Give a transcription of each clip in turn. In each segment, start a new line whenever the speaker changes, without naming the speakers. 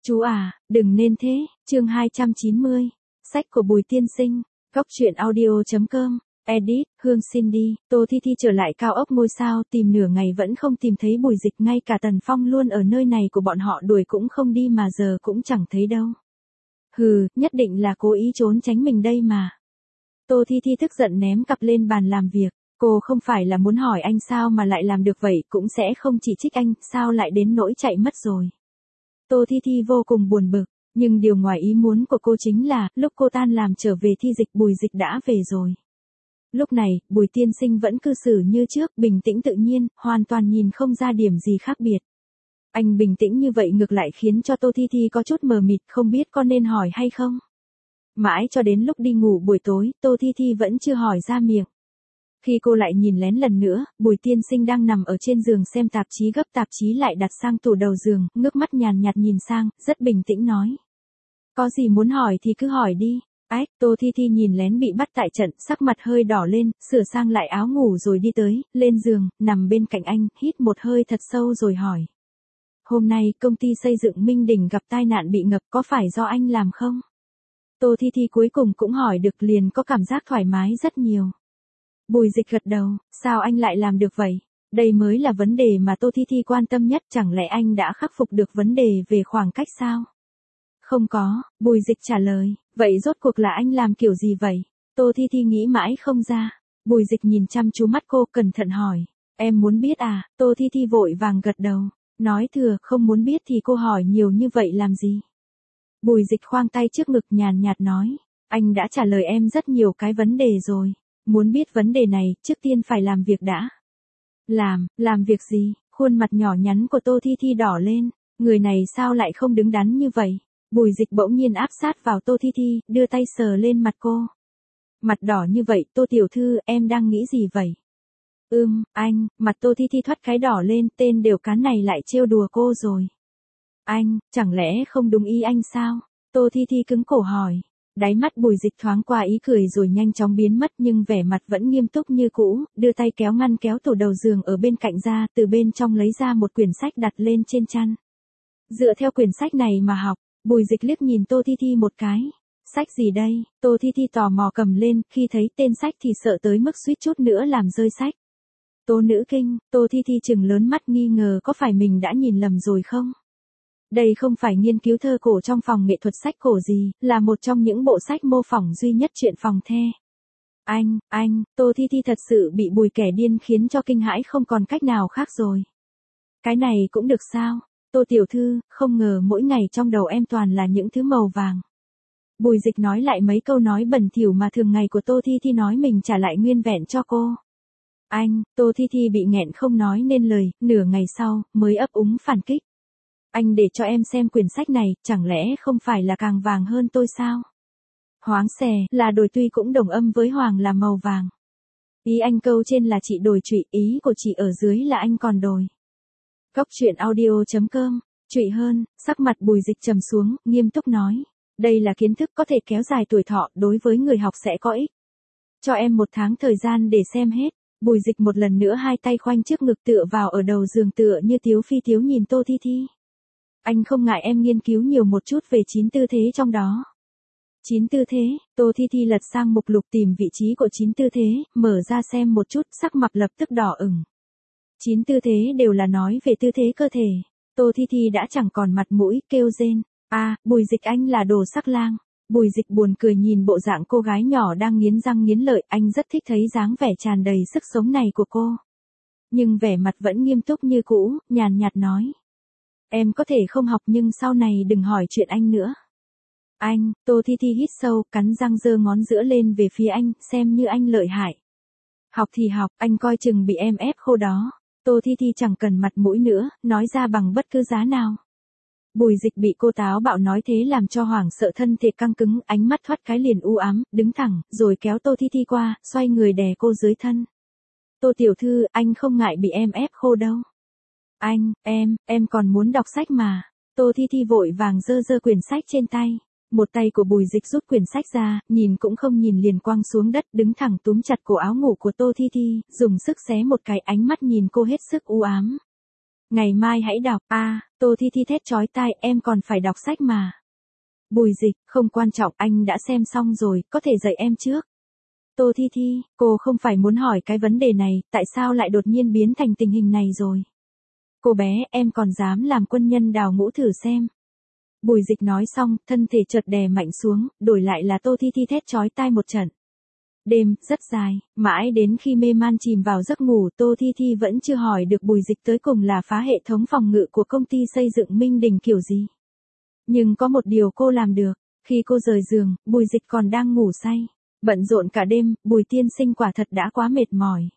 Chú à, đừng nên thế, chương 290, sách của Bùi Tiên Sinh, góc truyện audio.com, edit, Hương Cindy, Tô Thi Thi trở lại cao ốc ngôi sao tìm nửa ngày vẫn không tìm thấy Bùi Dịch, ngay cả Tần Phong luôn ở nơi này của bọn họ đuổi cũng không đi mà giờ cũng chẳng thấy đâu. Hừ, nhất định là cố ý trốn tránh mình đây mà. Tô Thi Thi tức giận ném cặp lên bàn làm việc, cô không phải là muốn hỏi anh sao mà lại làm được vậy, cũng sẽ không chỉ trích anh, sao lại đến nỗi chạy mất rồi. Tô Thi Thi vô cùng buồn bực, nhưng điều ngoài ý muốn của cô chính là, lúc cô tan làm trở về thi dịch Bùi Dịch đã về rồi. Lúc này, Bùi Tiên Sinh vẫn cư xử như trước, bình tĩnh tự nhiên, hoàn toàn nhìn không ra điểm gì khác biệt. Anh bình tĩnh như vậy ngược lại khiến cho Tô Thi Thi có chút mờ mịt, không biết có nên hỏi hay không. Mãi cho đến lúc đi ngủ buổi tối, Tô Thi Thi vẫn chưa hỏi ra miệng. Khi cô lại nhìn lén lần nữa, Bùi Tiên Sinh đang nằm ở trên giường xem tạp chí, gấp tạp chí lại đặt sang tủ đầu giường, ngước mắt nhàn nhạt nhìn sang, rất bình tĩnh nói. Có gì muốn hỏi thì cứ hỏi đi. Ách, Tô Thi Thi nhìn lén bị bắt tại trận, sắc mặt hơi đỏ lên, sửa sang lại áo ngủ rồi đi tới, lên giường, nằm bên cạnh anh, hít một hơi thật sâu rồi hỏi. Hôm nay công ty xây dựng Minh Đỉnh gặp tai nạn bị ngập, có phải do anh làm không? Tô Thi Thi cuối cùng cũng hỏi được, liền có cảm giác thoải mái rất nhiều. Bùi Dịch gật đầu, sao anh lại làm được vậy? Đây mới là vấn đề mà Tô Thi Thi quan tâm nhất, chẳng lẽ anh đã khắc phục được vấn đề về khoảng cách sao? Không có, Bùi Dịch trả lời, vậy rốt cuộc là anh làm kiểu gì vậy? Tô Thi Thi nghĩ mãi không ra. Bùi Dịch nhìn chăm chú mắt cô, cẩn thận hỏi, em muốn biết à? Tô Thi Thi vội vàng gật đầu, nói thừa, không muốn biết thì cô hỏi nhiều như vậy làm gì? Bùi Dịch khoang tay trước ngực nhàn nhạt nói, anh đã trả lời em rất nhiều cái vấn đề rồi. Muốn biết vấn đề này, trước tiên phải làm việc đã. Làm việc gì? Khuôn mặt nhỏ nhắn của Tô Thi Thi đỏ lên, người này sao lại không đứng đắn như vậy? Bùi Dịch bỗng nhiên áp sát vào Tô Thi Thi, đưa tay sờ lên mặt cô. Mặt đỏ như vậy, Tô tiểu thư, em đang nghĩ gì vậy? Anh, mặt Tô Thi Thi thoát cái đỏ lên, tên đều cán này lại trêu đùa cô rồi. Anh, chẳng lẽ không đúng ý anh sao? Tô Thi Thi cứng cổ hỏi. Đáy mắt Bùi Dịch thoáng qua ý cười rồi nhanh chóng biến mất, nhưng vẻ mặt vẫn nghiêm túc như cũ, đưa tay kéo ngăn kéo tủ đầu giường ở bên cạnh ra, từ bên trong lấy ra một quyển sách đặt lên trên chăn. Dựa theo quyển sách này mà học. Bùi Dịch liếc nhìn Tô Thi Thi một cái. Sách gì đây? Tô Thi Thi tò mò cầm lên, khi thấy tên sách thì sợ tới mức suýt chút nữa làm rơi sách. Tố nữ kinh. Tô Thi Thi trừng lớn mắt nghi ngờ có phải mình đã nhìn lầm rồi không? Đây không phải nghiên cứu thơ cổ trong phòng nghệ thuật sách cổ gì, là một trong những bộ sách mô phỏng duy nhất truyện phòng the. Anh, Tô Thi Thi thật sự bị Bùi kẻ điên khiến cho kinh hãi không còn cách nào khác rồi. Cái này cũng được sao? Tô tiểu thư, không ngờ mỗi ngày trong đầu em toàn là những thứ màu vàng. Bùi Dịch nói lại mấy câu nói bẩn thỉu mà thường ngày của Tô Thi Thi nói mình trả lại nguyên vẹn cho cô. Tô Thi Thi bị nghẹn không nói nên lời, nửa ngày sau, mới ấp úng phản kích. Anh để cho em xem quyển sách này, chẳng lẽ không phải là càng vàng hơn tôi sao? Hoáng xè, là đồi tuy cũng đồng âm với hoàng là màu vàng. Ý anh câu trên là chị đồi trụy, ý của chị ở dưới là anh còn đồi. Góc truyện audio.com, trụy hơn, sắc mặt Bùi Dịch trầm xuống, nghiêm túc nói. Đây là kiến thức có thể kéo dài tuổi thọ, đối với người học sẽ có ích. Cho em 1 tháng thời gian để xem hết. Bùi Dịch một lần nữa hai tay khoanh trước ngực tựa vào ở đầu giường tựa như tiếu phi tiếu nhìn Tô Thi Thi. Anh không ngại em nghiên cứu nhiều một chút về 9 tư thế trong đó. 9 tư thế, Tô Thi Thi lật sang mục lục tìm vị trí của 9 tư thế, mở ra xem một chút, sắc mặt lập tức đỏ ửng. 9 tư thế đều là nói về tư thế cơ thể. Tô Thi Thi đã chẳng còn mặt mũi, kêu rên. Bùi Dịch anh là đồ sắc lang. Bùi Dịch buồn cười nhìn bộ dạng cô gái nhỏ đang nghiến răng nghiến lợi, anh rất thích thấy dáng vẻ tràn đầy sức sống này của cô. Nhưng vẻ mặt vẫn nghiêm túc như cũ, nhàn nhạt nói. Em có thể không học nhưng sau này đừng hỏi chuyện anh nữa. Tô Thi Thi hít sâu, cắn răng giơ ngón giữa lên về phía anh, xem như anh lợi hại. Học thì học, anh coi chừng bị em ép khô đó. Tô Thi Thi chẳng cần mặt mũi nữa, nói ra bằng bất cứ giá nào. Bùi Dịch bị cô táo bạo nói thế làm cho hoảng sợ, thân thể căng cứng, ánh mắt thoát cái liền u ám, đứng thẳng, rồi kéo Tô Thi Thi qua, xoay người đè cô dưới thân. Tô tiểu thư, anh không ngại bị em ép khô đâu. Em còn muốn đọc sách mà. Tô Thi Thi vội vàng giơ quyển sách trên tay. Một tay của Bùi Dịch rút quyển sách ra, nhìn cũng không nhìn liền quăng xuống đất, đứng thẳng túm chặt cổ áo ngủ của Tô Thi Thi, dùng sức xé một cái, ánh mắt nhìn cô hết sức u ám. Ngày mai hãy đọc, Tô Thi Thi thét chói tai, em còn phải đọc sách mà. Bùi Dịch, không quan trọng, anh đã xem xong rồi, có thể dạy em trước. Tô Thi Thi, cô không phải muốn hỏi cái vấn đề này, tại sao lại đột nhiên biến thành tình hình này rồi? Cô bé, em còn dám làm quân nhân đào ngũ thử xem. Bùi Dịch nói xong, thân thể chợt đè mạnh xuống, đổi lại là Tô Thi Thi thét chói tai một trận. Đêm, rất dài, mãi đến khi mê man chìm vào giấc ngủ, Tô Thi Thi vẫn chưa hỏi được Bùi Dịch tới cùng là phá hệ thống phòng ngự của công ty xây dựng Minh Đình kiểu gì. Nhưng có một điều cô làm được, khi cô rời giường, Bùi Dịch còn đang ngủ say. Bận rộn cả đêm, Bùi tiên sinh quả thật đã quá mệt mỏi.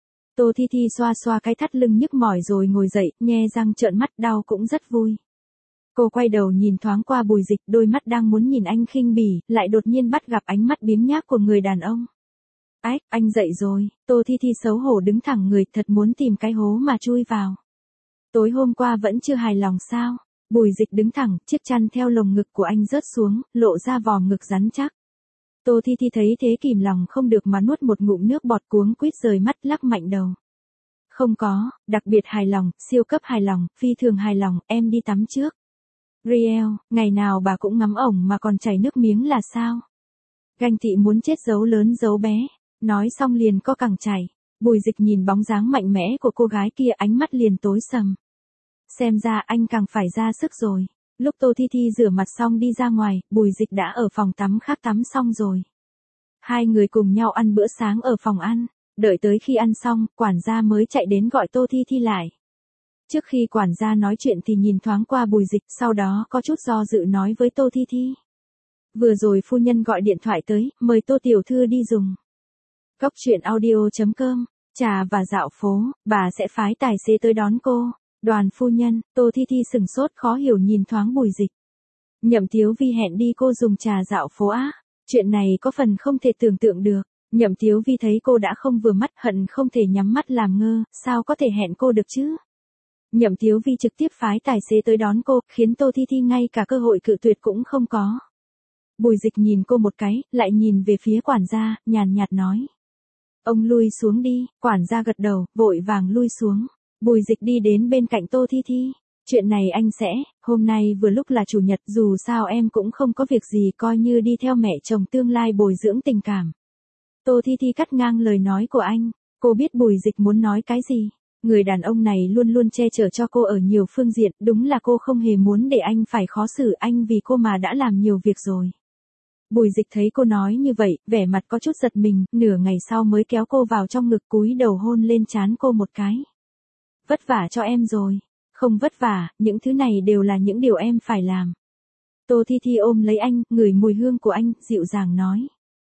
Tô Thi Thi xoa xoa cái thắt lưng nhức mỏi rồi ngồi dậy, nhe răng trợn mắt, đau cũng rất vui. Cô quay đầu nhìn thoáng qua Bùi Dịch, đôi mắt đang muốn nhìn anh khinh bỉ, lại đột nhiên bắt gặp ánh mắt biếng nhác của người đàn ông. Ách, anh dậy rồi. Tô Thi Thi xấu hổ đứng thẳng người, thật muốn tìm cái hố mà chui vào. Tối hôm qua vẫn chưa hài lòng sao? Bùi Dịch đứng thẳng, chiếc chăn theo lồng ngực của anh rớt xuống, lộ ra vòm ngực rắn chắc. Tô Thi Thi thấy thế kìm lòng không được mà nuốt một ngụm nước bọt, cuống quýt rời mắt, lắc mạnh đầu. Không có, đặc biệt hài lòng, siêu cấp hài lòng, phi thường hài lòng, em đi tắm trước. Riel, ngày nào bà cũng ngắm ổng mà còn chảy nước miếng là sao? Ganh tị muốn chết giấu lớn giấu bé. Nói xong liền co cẳng chảy. Bùi Dịch nhìn bóng dáng mạnh mẽ của cô gái kia, ánh mắt liền tối sầm. Xem ra anh càng phải ra sức rồi. Lúc Tô Thi Thi rửa mặt xong đi ra ngoài, Bùi Dịch đã ở phòng tắm khác tắm xong rồi. Hai người cùng nhau ăn bữa sáng ở phòng ăn. Đợi tới khi ăn xong, quản gia mới chạy đến gọi Tô Thi Thi lại. Trước khi quản gia nói chuyện thì nhìn thoáng qua Bùi Dịch, sau đó có chút do dự nói với Tô Thi Thi. Vừa rồi phu nhân gọi điện thoại tới, mời Tô tiểu thư đi dùng. Góc truyện audio.com, trà và dạo phố, bà sẽ phái tài xế tới đón cô. Đoàn phu nhân, Tô Thi Thi sừng sốt khó hiểu nhìn thoáng Bùi Dịch. Nhậm Tiếu Vi hẹn đi cô dùng trà dạo phố á? Chuyện này có phần không thể tưởng tượng được. Nhậm Tiếu Vi thấy cô đã không vừa mắt, hận không thể nhắm mắt làm ngơ, sao có thể hẹn cô được chứ? Nhậm Tiếu Vi trực tiếp phái tài xế tới đón cô, khiến Tô Thi Thi ngay cả cơ hội cự tuyệt cũng không có. Bùi Dịch nhìn cô một cái, lại nhìn về phía quản gia, nhàn nhạt nói. Ông lui xuống đi, quản gia gật đầu, vội vàng lui xuống. Bùi Dịch đi đến bên cạnh Tô Thi Thi. Chuyện này anh sẽ, hôm nay vừa lúc là chủ nhật, dù sao em cũng không có việc gì, coi như đi theo mẹ chồng tương lai bồi dưỡng tình cảm. Tô Thi Thi cắt ngang lời nói của anh, cô biết Bùi Dịch muốn nói cái gì. Người đàn ông này luôn luôn che chở cho cô ở nhiều phương diện, đúng là cô không hề muốn để anh phải khó xử, anh vì cô mà đã làm nhiều việc rồi. Bùi Dịch thấy cô nói như vậy, vẻ mặt có chút giật mình, nửa ngày sau mới kéo cô vào trong ngực, cúi đầu hôn lên trán cô một cái. Vất vả cho em rồi. Không vất vả, những thứ này đều là những điều em phải làm. Tô Thi Thi ôm lấy anh, ngửi mùi hương của anh, dịu dàng nói.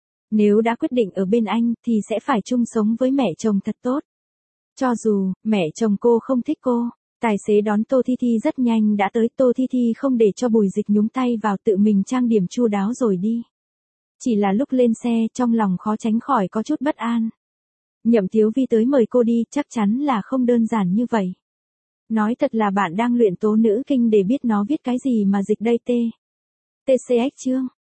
Nếu đã quyết định ở bên anh, thì sẽ phải chung sống với mẹ chồng thật tốt. Cho dù, mẹ chồng cô không thích cô. Tài xế đón Tô Thi Thi rất nhanh đã tới, Tô Thi Thi không để cho Bùi Dịch nhúng tay vào, tự mình trang điểm chu đáo rồi đi. Chỉ là lúc lên xe, trong lòng khó tránh khỏi có chút bất an. Nhậm Tiếu Vi tới mời cô đi, chắc chắn là không đơn giản như vậy. Nói thật là bạn đang luyện tố nữ kinh để biết nó viết cái gì mà dịch đây TCX chương.